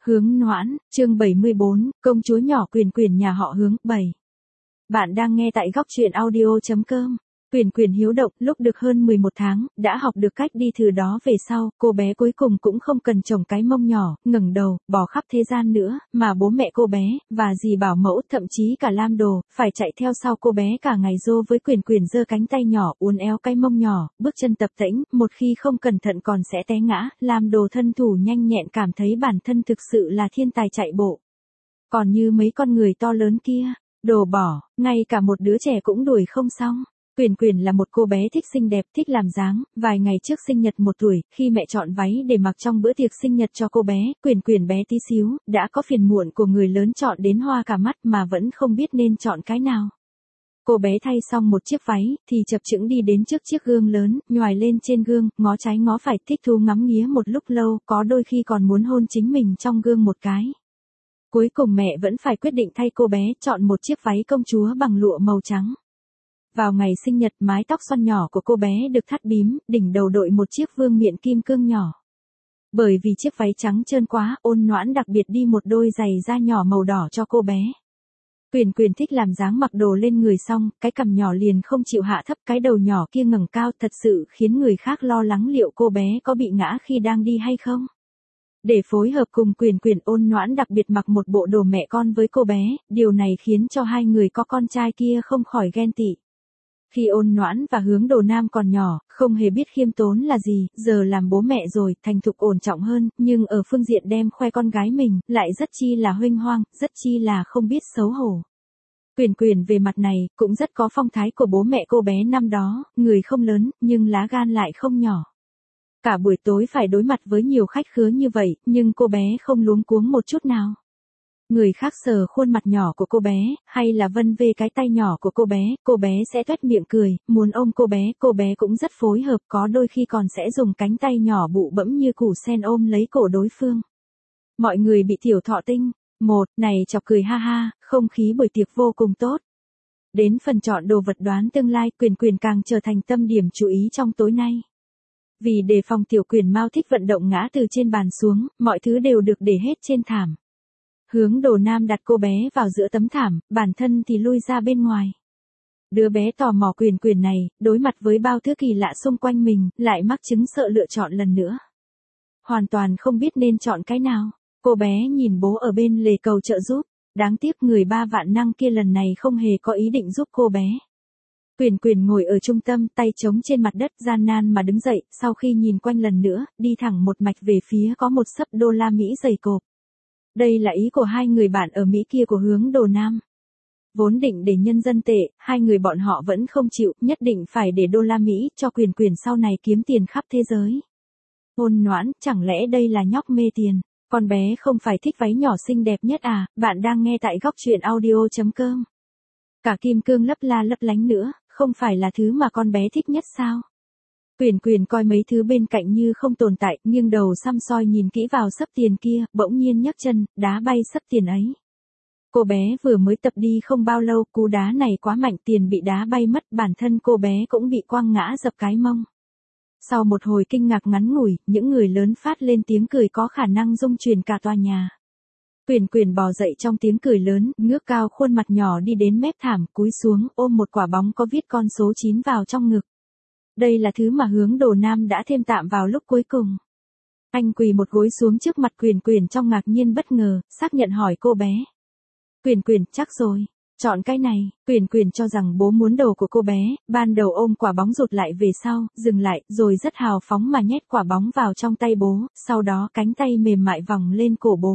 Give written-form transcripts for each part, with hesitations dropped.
Hướng Noãn, chương 74, công chúa nhỏ Quyền Quyền nhà họ Hướng, 7. Bạn đang nghe tại góc truyện audio.com. Quyền Quyền hiếu động, lúc được hơn 11 tháng, đã học được cách đi từ đó về sau, cô bé cuối cùng cũng không cần trồng cái mông nhỏ, ngẩng đầu, bỏ khắp thế gian nữa, mà bố mẹ cô bé, và dì bảo mẫu, thậm chí cả Lam Đồ, phải chạy theo sau cô bé cả ngày rô với Quyền Quyền giơ cánh tay nhỏ, uốn éo cái mông nhỏ, bước chân tập tễnh, một khi không cẩn thận còn sẽ té ngã. Lam Đồ thân thủ nhanh nhẹn cảm thấy bản thân thực sự là thiên tài chạy bộ. Còn như mấy con người to lớn kia, đồ bỏ, ngay cả một đứa trẻ cũng đuổi không xong. Quyền Quyền là một cô bé thích xinh đẹp, thích làm dáng. Vài ngày trước sinh nhật 1 tuổi, khi mẹ chọn váy để mặc trong bữa tiệc sinh nhật cho cô bé, Quyền Quyền bé tí xíu, đã có phiền muộn của người lớn chọn đến hoa cả mắt mà vẫn không biết nên chọn cái nào. Cô bé thay xong một chiếc váy, thì chập chững đi đến trước chiếc gương lớn, nhoài lên trên gương, ngó trái ngó phải, thích thú ngắm nghía một lúc lâu, có đôi khi còn muốn hôn chính mình trong gương một cái. Cuối cùng mẹ vẫn phải quyết định thay cô bé chọn một chiếc váy công chúa bằng lụa màu trắng. Vào ngày sinh nhật, mái tóc xoăn nhỏ của cô bé được thắt bím, đỉnh đầu đội một chiếc vương miện kim cương nhỏ. Bởi vì chiếc váy trắng trơn quá, Ôn Noãn đặc biệt đi một đôi giày da nhỏ màu đỏ cho cô bé. Quyền Quyền thích làm dáng mặc đồ lên người xong, cái cằm nhỏ liền không chịu hạ thấp, cái đầu nhỏ kia ngẩng cao, thật sự khiến người khác lo lắng liệu cô bé có bị ngã khi đang đi hay không. Để phối hợp cùng Quyền Quyền, Ôn Noãn đặc biệt mặc một bộ đồ mẹ con với cô bé, điều này khiến cho hai người có con trai kia không khỏi ghen tị. Khi Ôn Noãn và Hướng Đồ Nam còn nhỏ, không hề biết khiêm tốn là gì, giờ làm bố mẹ rồi, thành thục ổn trọng hơn, nhưng ở phương diện đem khoe con gái mình, lại rất chi là huênh hoang, rất chi là không biết xấu hổ. Quyền Quyền về mặt này, cũng rất có phong thái của bố mẹ cô bé năm đó, người không lớn, nhưng lá gan lại không nhỏ. Cả buổi tối phải đối mặt với nhiều khách khứa như vậy, nhưng cô bé không luống cuống một chút nào. Người khác sờ khuôn mặt nhỏ của cô bé, hay là vân vê cái tay nhỏ của cô bé sẽ toét miệng cười, muốn ôm cô bé cũng rất phối hợp, có đôi khi còn sẽ dùng cánh tay nhỏ bụ bẫm như củ sen ôm lấy cổ đối phương. Mọi người bị tiểu thọ tinh, này chọc cười ha ha, không khí buổi tiệc vô cùng tốt. Đến phần chọn đồ vật đoán tương lai, Quyền Quyền càng trở thành tâm điểm chú ý trong tối nay. Vì đề phòng tiểu Quyền Mao thích vận động ngã từ trên bàn xuống, mọi thứ đều được để hết trên thảm. Hướng Đồ Nam đặt cô bé vào giữa tấm thảm, bản thân thì lui ra bên ngoài. Đứa bé tò mò Quyền Quyền này, đối mặt với bao thứ kỳ lạ xung quanh mình, lại mắc chứng sợ lựa chọn lần nữa. Hoàn toàn không biết nên chọn cái nào. Cô bé nhìn bố ở bên lề cầu trợ giúp. Đáng tiếc người ba vạn năng kia lần này không hề có ý định giúp cô bé. Quyền Quyền ngồi ở trung tâm, tay chống trên mặt đất, gian nan mà đứng dậy, sau khi nhìn quanh lần nữa, đi thẳng một mạch về phía có một xấp đô la Mỹ dày cộp. Đây là ý của hai người bạn ở Mỹ kia của Hướng Đồ Nam. Vốn định để nhân dân tệ, hai người bọn họ vẫn không chịu, nhất định phải để đô la Mỹ, cho Quyền Quyền sau này kiếm tiền khắp thế giới. Ôn Noãn, chẳng lẽ đây là nhóc mê tiền? Con bé không phải thích váy nhỏ xinh đẹp nhất à? Bạn đang nghe tại góc truyện audio.com. Cả kim cương lấp la lấp lánh nữa, không phải là thứ mà con bé thích nhất sao? Quyền Quyền coi mấy thứ bên cạnh như không tồn tại, nghiêng đầu săm soi nhìn kỹ vào xấp tiền kia, bỗng nhiên nhấc chân, đá bay xấp tiền ấy. Cô bé vừa mới tập đi không bao lâu, cú đá này quá mạnh, tiền bị đá bay mất, bản thân cô bé cũng bị quăng ngã dập cái mông. Sau một hồi kinh ngạc ngắn ngủi, những người lớn phát lên tiếng cười có khả năng rung chuyển cả tòa nhà. Quyền Quyền bò dậy trong tiếng cười lớn, ngước cao khuôn mặt nhỏ đi đến mép thảm, cúi xuống, ôm một quả bóng có viết con số 9 vào trong ngực. Đây là thứ mà Hướng Đồ Nam đã thêm tạm vào lúc cuối cùng. Anh quỳ một gối xuống trước mặt Quyền Quyền trong ngạc nhiên bất ngờ, xác nhận hỏi cô bé. Quyền Quyền, chắc rồi. Chọn cái này. Quyền Quyền cho rằng bố muốn đồ của cô bé, ban đầu ôm quả bóng rụt lại về sau, dừng lại, rồi rất hào phóng mà nhét quả bóng vào trong tay bố, sau đó cánh tay mềm mại vòng lên cổ bố.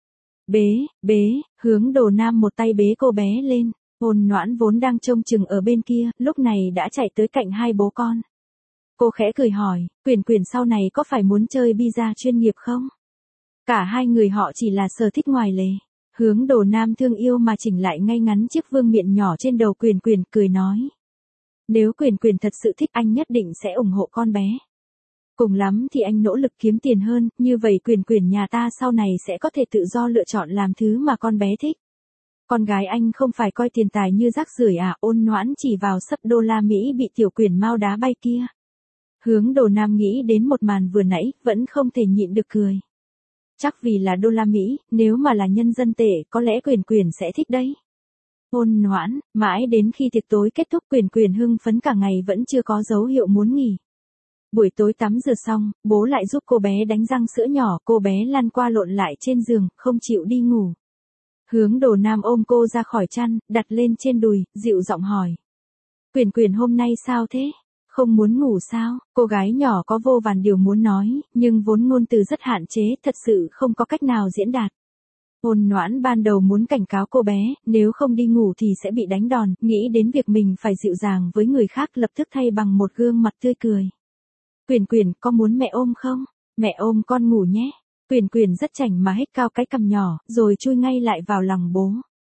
Bế, Hướng Đồ Nam một tay bế cô bé lên. Ôn Noãn vốn đang trông chừng ở bên kia, lúc này đã chạy tới cạnh hai bố con. Cô khẽ cười hỏi, Quyền Quyền sau này có phải muốn chơi pizza chuyên nghiệp không? Cả hai người họ chỉ là sở thích ngoài lề. Hướng Đồ Nam thương yêu mà chỉnh lại ngay ngắn chiếc vương miện nhỏ trên đầu Quyền Quyền, cười nói. Nếu Quyền Quyền thật sự thích, anh nhất định sẽ ủng hộ con bé. Cùng lắm thì anh nỗ lực kiếm tiền hơn, như vậy Quyền Quyền nhà ta sau này sẽ có thể tự do lựa chọn làm thứ mà con bé thích. Con gái anh không phải coi tiền tài như rác rưởi à? Ôn Noãn chỉ vào xấp đô la Mỹ bị tiểu Quyền Mao đá bay kia. Hướng Đồ Nam nghĩ đến một màn vừa nãy, vẫn không thể nhịn được cười. Chắc vì là đô la Mỹ, nếu mà là nhân dân tệ có lẽ Quyền Quyền sẽ thích đấy. Ôn Noãn, mãi đến khi tiệc tối kết thúc Quyền Quyền hưng phấn cả ngày vẫn chưa có dấu hiệu muốn nghỉ. Buổi tối tắm rửa xong, bố lại giúp cô bé đánh răng sữa nhỏ, cô bé lăn qua lộn lại trên giường, không chịu đi ngủ. Hướng Đồ Nam ôm cô ra khỏi chăn, đặt lên trên đùi, dịu giọng hỏi. Quyền Quyền hôm nay sao thế? Không muốn ngủ sao? Cô gái nhỏ có vô vàn điều muốn nói, nhưng vốn ngôn từ rất hạn chế, thật sự không có cách nào diễn đạt. Ôn Noãn ban đầu muốn cảnh cáo cô bé, nếu không đi ngủ thì sẽ bị đánh đòn, nghĩ đến việc mình phải dịu dàng với người khác lập tức thay bằng một gương mặt tươi cười. Quyền Quyền, có muốn mẹ ôm không? Mẹ ôm con ngủ nhé. Quyền Quyền rất chảnh mà hét cao cái cằm nhỏ, rồi chui ngay lại vào lòng bố.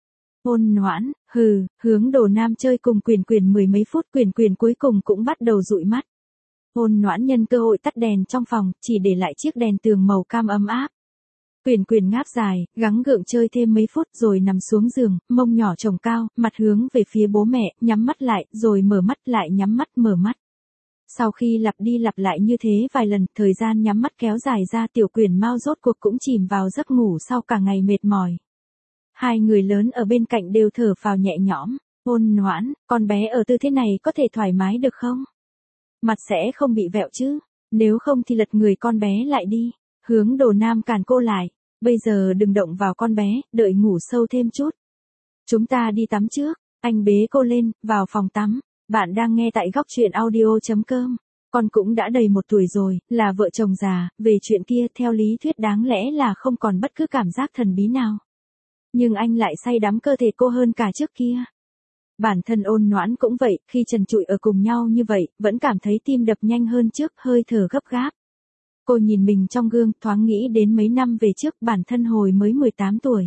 Ôn Noãn, Hướng Đồ Nam chơi cùng Quyền Quyền mười mấy phút, Quyền Quyền cuối cùng cũng bắt đầu dụi mắt. Ôn Noãn nhân cơ hội tắt đèn trong phòng, chỉ để lại chiếc đèn tường màu cam ấm áp. Quyền Quyền ngáp dài, gắng gượng chơi thêm mấy phút rồi nằm xuống giường, mông nhỏ chồng cao, mặt hướng về phía bố mẹ, nhắm mắt lại, rồi mở mắt lại nhắm mắt mở mắt. Sau khi lặp đi lặp lại như thế vài lần, thời gian nhắm mắt kéo dài ra, Tiểu Quyền Mao rốt cuộc cũng chìm vào giấc ngủ sau cả ngày mệt mỏi. Hai người lớn ở bên cạnh đều thở phào nhẹ nhõm. Ôn Noãn, con bé ở tư thế này có thể thoải mái được không? Mặt sẽ không bị vẹo chứ? Nếu không thì lật người con bé lại đi. Hướng Đồ Nam cản cô lại. Bây giờ đừng động vào con bé, đợi ngủ sâu thêm chút. Chúng ta đi tắm trước. Anh bế cô lên, vào phòng tắm. Bạn đang nghe tại góc truyện audio.com. Con cũng đã đầy 1 tuổi rồi, là vợ chồng già, về chuyện kia theo lý thuyết đáng lẽ là không còn bất cứ cảm giác thần bí nào. Nhưng anh lại say đắm cơ thể cô hơn cả trước kia. Bản thân Ôn Noãn cũng vậy, khi trần trụi ở cùng nhau như vậy, vẫn cảm thấy tim đập nhanh hơn trước, hơi thở gấp gáp. Cô nhìn mình trong gương, thoáng nghĩ đến mấy năm về trước, bản thân hồi mới 18 tuổi.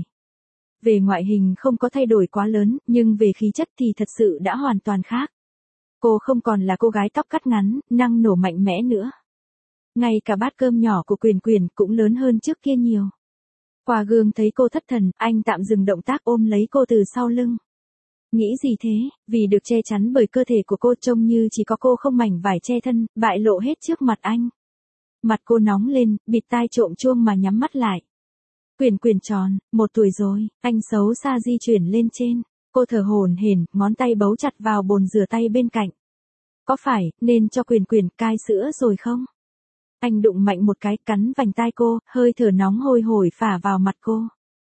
Về ngoại hình không có thay đổi quá lớn, nhưng về khí chất thì thật sự đã hoàn toàn khác. Cô không còn là cô gái tóc cắt ngắn, năng nổ mạnh mẽ nữa. Ngay cả bát cơm nhỏ của Quyền Quyền cũng lớn hơn trước kia nhiều. Qua gương thấy cô thất thần, anh tạm dừng động tác ôm lấy cô từ sau lưng. Nghĩ gì thế, vì được che chắn bởi cơ thể của cô trông như chỉ có cô không mảnh vải che thân, bại lộ hết trước mặt anh. Mặt cô nóng lên, bịt tai trộm chuông mà nhắm mắt lại. Quyền Quyền tròn, 1 tuổi rồi, anh xấu xa di chuyển lên trên. Cô thở hổn hển, ngón tay bấu chặt vào bồn rửa tay bên cạnh. Có phải, nên cho Quyền Quyền cai sữa rồi không? Anh đụng mạnh một cái, cắn vành tai cô, hơi thở nóng hôi hổi phả vào mặt cô.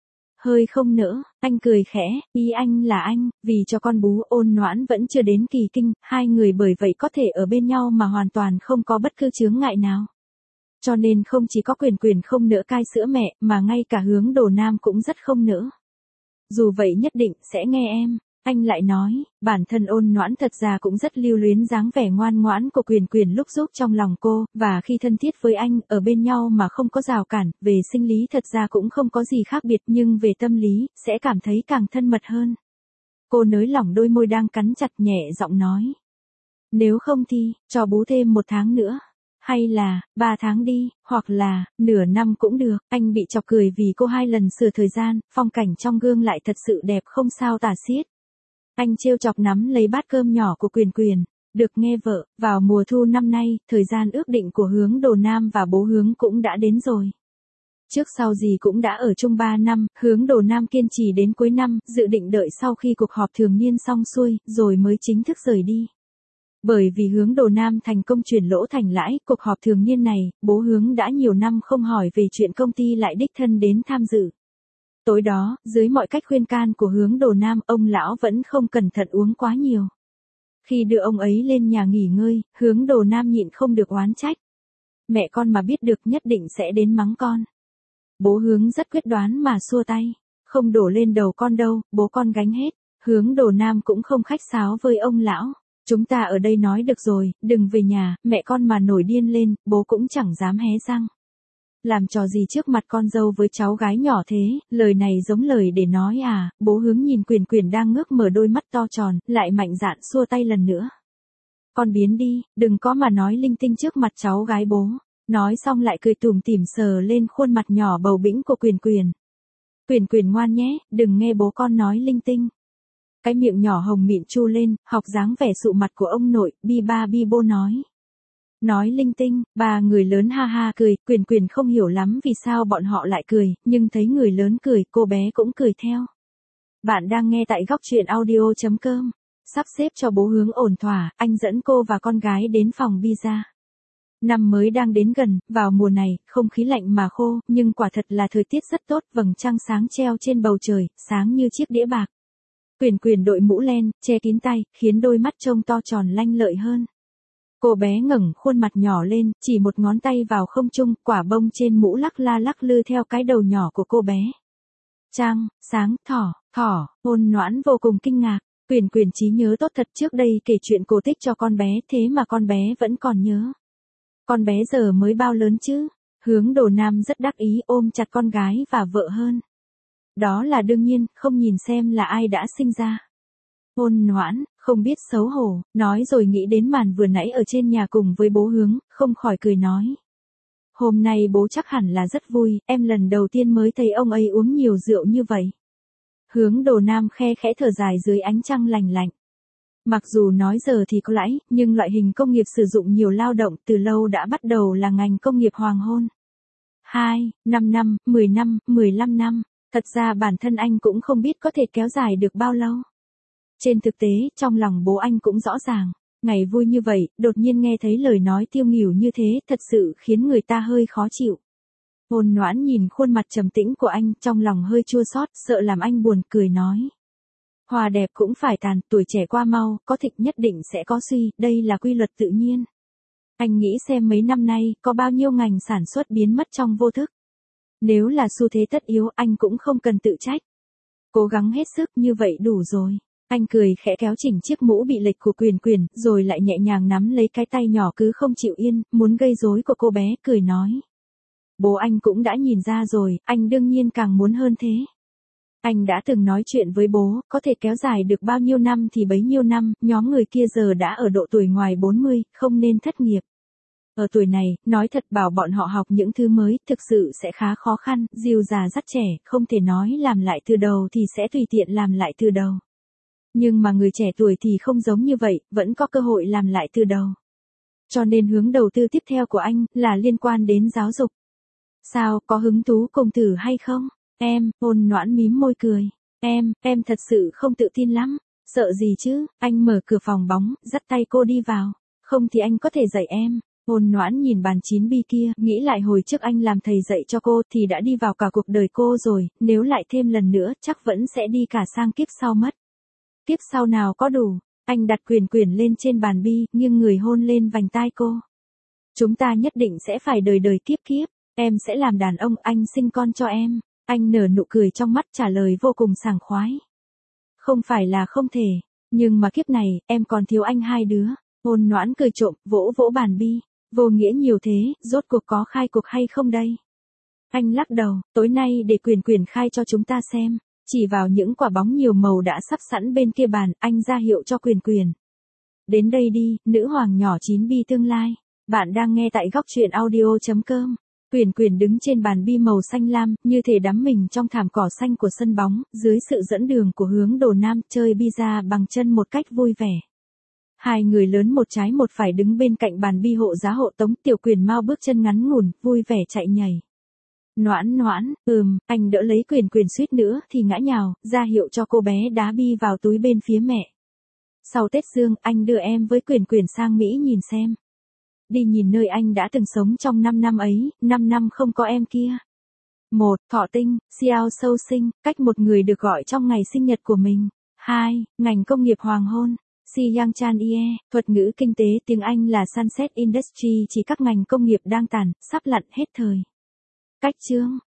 Hơi không nỡ, anh cười khẽ, ý anh là anh, vì cho con bú. Ôn Noãn vẫn chưa đến kỳ kinh, hai người bởi vậy có thể ở bên nhau mà hoàn toàn không có bất cứ chướng ngại nào. Cho nên không chỉ có Quyền Quyền không nỡ cai sữa mẹ, mà ngay cả Hướng Đồ Nam cũng rất không nỡ. Dù vậy nhất định sẽ nghe em. Anh lại nói, bản thân Ôn Noãn thật ra cũng rất lưu luyến dáng vẻ ngoan ngoãn của Quyền Quyền lúc giúp trong lòng cô, và khi thân thiết với anh, ở bên nhau mà không có rào cản, về sinh lý thật ra cũng không có gì khác biệt, nhưng về tâm lý, sẽ cảm thấy càng thân mật hơn. Cô nới lỏng đôi môi đang cắn chặt, nhẹ giọng nói. Nếu không thì, cho bú thêm 1 tháng nữa. Hay là, 3 tháng đi, hoặc là, nửa năm cũng được. Anh bị chọc cười vì cô 2 lần sửa thời gian, phong cảnh trong gương lại thật sự đẹp không sao tả xiết. Anh trêu chọc nắm lấy bát cơm nhỏ của Quyền Quyền. Được nghe vợ, vào mùa thu năm nay, thời gian ước định của Hướng Đồ Nam và bố Hướng cũng đã đến rồi. Trước sau gì cũng đã ở chung 3 năm, Hướng Đồ Nam kiên trì đến cuối năm, dự định đợi sau khi cuộc họp thường niên xong xuôi, rồi mới chính thức rời đi. Bởi vì Hướng Đồ Nam thành công chuyển lỗ thành lãi, cuộc họp thường niên này, bố Hướng đã nhiều năm không hỏi về chuyện công ty lại đích thân đến tham dự. Tối đó, dưới mọi cách khuyên can của Hướng Đồ Nam, ông lão vẫn không cẩn thận uống quá nhiều. Khi đưa ông ấy lên nhà nghỉ ngơi, Hướng Đồ Nam nhịn không được oán trách. Mẹ con mà biết được nhất định sẽ đến mắng con. Bố Hướng rất quyết đoán mà xua tay. Không đổ lên đầu con đâu, bố con gánh hết. Hướng Đồ Nam cũng không khách sáo với ông lão. Chúng ta ở đây nói được rồi, đừng về nhà, mẹ con mà nổi điên lên, bố cũng chẳng dám hé răng. Làm trò gì trước mặt con dâu với cháu gái nhỏ thế, lời này giống lời để nói à. Bố Hướng nhìn Quyền Quyền đang ngước mở đôi mắt to tròn, lại mạnh dạn xua tay lần nữa. Con biến đi, đừng có mà nói linh tinh trước mặt cháu gái bố. Nói xong lại cười tủm tỉm sờ lên khuôn mặt nhỏ bầu bĩnh của Quyền Quyền. Quyền Quyền ngoan nhé, đừng nghe bố con nói linh tinh. Cái miệng nhỏ hồng mịn chu lên, học dáng vẻ sụ mặt của ông nội, bi ba bi bô nói. Nói linh tinh, ba người lớn ha ha cười, Quyền Quyền không hiểu lắm vì sao bọn họ lại cười, nhưng thấy người lớn cười, cô bé cũng cười theo. Bạn đang nghe tại góc truyện audio.com. Sắp xếp cho bố Hướng ổn thỏa, anh dẫn cô và con gái đến phòng pizza. Năm mới đang đến gần, vào mùa này, không khí lạnh mà khô, nhưng quả thật là thời tiết rất tốt, vầng trăng sáng treo trên bầu trời, sáng như chiếc đĩa bạc. Quyền Quyền đội mũ len, che kín tay, khiến đôi mắt trông to tròn lanh lợi hơn. Cô bé ngẩng khuôn mặt nhỏ lên, chỉ một ngón tay vào không trung, quả bông trên mũ lắc la lắc lư theo cái đầu nhỏ của cô bé. Trăng, sáng, thỏ, Ôn Noãn vô cùng kinh ngạc. Quyền Quyền trí nhớ tốt thật, trước đây kể chuyện cổ tích cho con bé, thế mà con bé vẫn còn nhớ. Con bé giờ mới bao lớn chứ? Hướng Đồ Nam rất đắc ý, ôm chặt con gái và vợ hơn. Đó là đương nhiên, không nhìn xem là ai đã sinh ra. Ôn Noãn, không biết xấu hổ, nói rồi nghĩ đến màn vừa nãy ở trên nhà cùng với bố Hướng, không khỏi cười nói. Hôm nay bố chắc hẳn là rất vui, em lần đầu tiên mới thấy ông ấy uống nhiều rượu như vậy. Hướng Đồ Nam khe khẽ thở dài dưới ánh trăng lành lạnh. Mặc dù nói giờ thì có lãi, nhưng loại hình công nghiệp sử dụng nhiều lao động từ lâu đã bắt đầu là ngành công nghiệp hoàng hôn. 2, 5 năm, 10 năm, 15 năm, thật ra bản thân anh cũng không biết có thể kéo dài được bao lâu. Trên thực tế, trong lòng bố anh cũng rõ ràng, ngày vui như vậy, đột nhiên nghe thấy lời nói tiêu nghỉu như thế, thật sự khiến người ta hơi khó chịu. Ôn Noãn nhìn khuôn mặt trầm tĩnh của anh, trong lòng hơi chua xót, sợ làm anh buồn, cười nói. Hoa đẹp cũng phải tàn, tuổi trẻ qua mau, có thịnh nhất định sẽ có suy, đây là quy luật tự nhiên. Anh nghĩ xem mấy năm nay, có bao nhiêu ngành sản xuất biến mất trong vô thức. Nếu là xu thế tất yếu, anh cũng không cần tự trách. Cố gắng hết sức như vậy đủ rồi. Anh cười khẽ kéo chỉnh chiếc mũ bị lệch của Quyền Quyền, rồi lại nhẹ nhàng nắm lấy cái tay nhỏ cứ không chịu yên, muốn gây rối của cô bé, cười nói. Bố anh cũng đã nhìn ra rồi, anh đương nhiên càng muốn hơn thế. Anh đã từng nói chuyện với bố, có thể kéo dài được bao nhiêu năm thì bấy nhiêu năm, nhóm người kia giờ đã ở độ tuổi ngoài 40, không nên thất nghiệp. Ở tuổi này, nói thật bảo bọn họ học những thứ mới, thực sự sẽ khá khó khăn, dìu già dắt trẻ, không thể nói làm lại từ đầu thì sẽ tùy tiện làm lại từ đầu. Nhưng mà người trẻ tuổi thì không giống như vậy, vẫn có cơ hội làm lại từ đầu. Cho nên hướng đầu tư tiếp theo của anh là liên quan đến giáo dục. Sao, có hứng thú cùng thử hay không? Ôn Noãn mím môi cười. Em thật sự không tự tin lắm. Sợ gì chứ, anh mở cửa phòng bóng, dắt tay cô đi vào. Không thì anh có thể dạy em. Ôn Noãn nhìn bàn 9B kia, nghĩ lại hồi trước anh làm thầy dạy cho cô thì đã đi vào cả cuộc đời cô rồi, nếu lại thêm lần nữa chắc vẫn sẽ đi cả sang kiếp sau mất. Kiếp sau nào có đủ, anh đặt Quyền Quyền lên trên bàn bi, nghiêng người hôn lên vành tai cô. Chúng ta nhất định sẽ phải đời đời kiếp kiếp, em sẽ làm đàn ông, anh sinh con cho em. Anh nở nụ cười trong mắt trả lời vô cùng sảng khoái. Không phải là không thể, nhưng mà kiếp này, em còn thiếu anh 2 đứa. Ôn Noãn cười trộm, vỗ vỗ bàn bi. Vô nghĩa nhiều thế, rốt cuộc có khai cuộc hay không đây? Anh lắc đầu, tối nay để Quyền Quyền khai cho chúng ta xem. Chỉ vào những quả bóng nhiều màu đã sắp sẵn bên kia bàn, anh ra hiệu cho Quyền Quyền. Đến đây đi, nữ hoàng nhỏ 9B tương lai. Bạn đang nghe tại góc truyện audio.com. Quyền Quyền đứng trên bàn bi màu xanh lam, như thể đắm mình trong thảm cỏ xanh của sân bóng, dưới sự dẫn đường của Hướng Đồ Nam, chơi pizza bằng chân một cách vui vẻ. Hai người lớn một trái một phải đứng bên cạnh bàn bi hộ giá hộ tống, Tiểu Quyền mau bước chân ngắn ngủn, vui vẻ chạy nhảy. Noãn, anh đỡ lấy Quyền Quyền suýt nữa thì ngã nhào, ra hiệu cho cô bé đá bi vào túi bên phía mẹ. Sau Tết Dương, anh đưa em với Quyền Quyền sang Mỹ nhìn xem. Đi nhìn nơi anh đã từng sống trong 5 năm ấy, 5 năm không có em kia. 1. Thọ tinh, Xiao Sâu sinh, cách một người được gọi trong ngày sinh nhật của mình. 2. Ngành công nghiệp hoàng hôn, Si Yang Chan Ie, thuật ngữ kinh tế tiếng Anh là Sunset Industry, chỉ các ngành công nghiệp đang tàn, sắp lặn hết thời. Cách chương